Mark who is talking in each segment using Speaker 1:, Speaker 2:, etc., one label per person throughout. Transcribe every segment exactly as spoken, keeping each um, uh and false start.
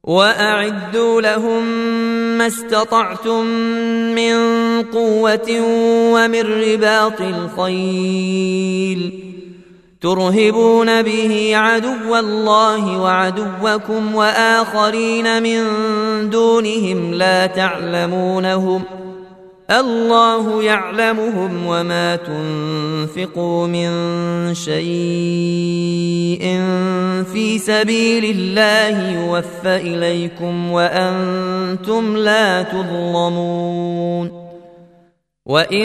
Speaker 1: وأعدوا لهم ما استطعتم من قوة ومن رباط الخيل ترهبون به عدو الله وعدوكم وآخرين من دونهم لا تعلمونهم الله يعلمهم وما تنفقوا من شيء في سبيل الله يوفى إليكم وأنتم لا تظلمون وإن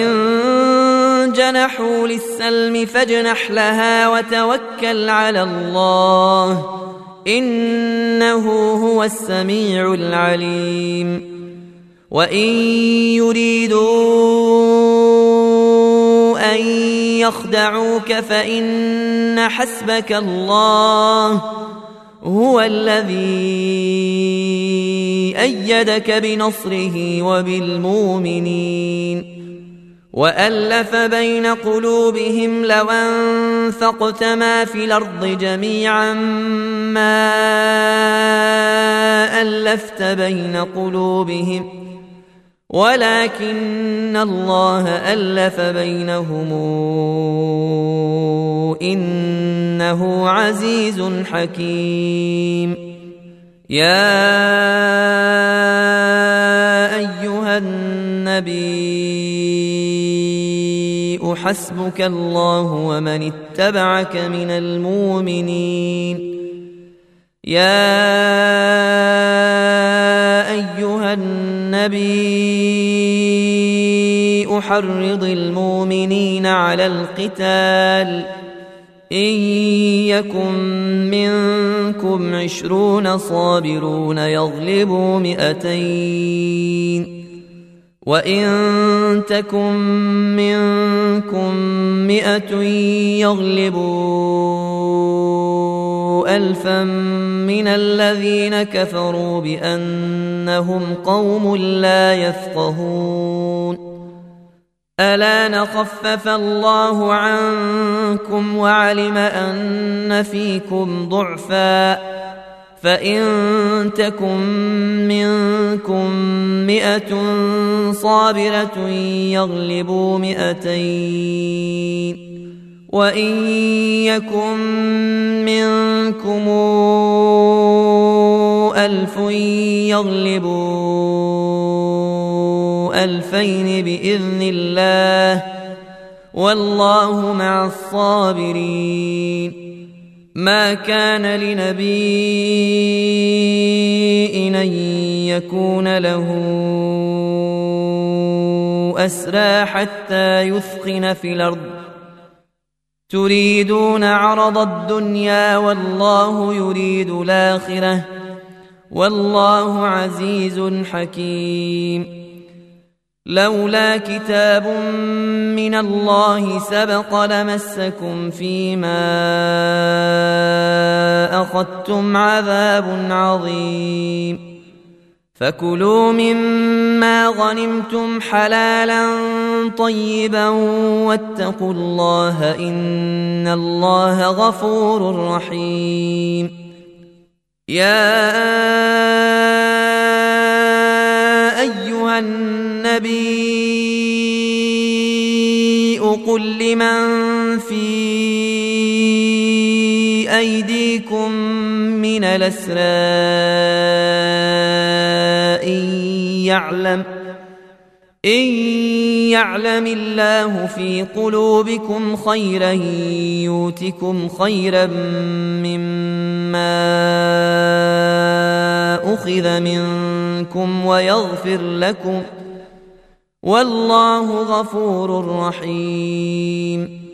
Speaker 1: جنحوا للسلم فاجنح لها وتوكل على الله إنه هو السميع العليم وإن يريدوا أن يخدعوك فإن حسبك الله هو الذي أيدك بنصره وبالمؤمنين وألف بين قلوبهم لو أنفقت ما في الأرض جميعا ما ألفت بين قلوبهم ولكن الله ألف بينهم إنه عزيز حكيم يا أيها النبي حسبك الله ومن اتبعك من المؤمنين يا أيها النبي حرض المؤمنين على القتال إن يكن منكم عشرون صابرون يغلبوا مئتين وإن تكن منكم مئة يغلبوا ألفا من الذين كفروا بأنهم قوم لا يفقهون ألا نخفف الله عنكم وعلم أن فيكم ضعفا فإن تكن منكم مئة صابرة يغلبوا مئتين وإن يكن منكم ألف يغلبوا ألفين بإذن الله والله مع الصابرين ما كان لنبي أن يكون له أسرى حتى يثخن في الأرض تريدون عرض الدنيا والله يريد الآخرة والله عزيز حكيم لولا كتاب من الله سبق لمسكم فيما أخذتم عذاب عظيم فكلوا مما غنمتم حلالا طيبا واتقوا الله إن الله غفور رحيم يا أيها النبي قل لمن في أيديكم من الأسرى إن يعلم إن يعلم الله في قلوبكم خيرا يؤتكم خيرا مما أخذ منكم ويغفر لكم والله غفور رحيم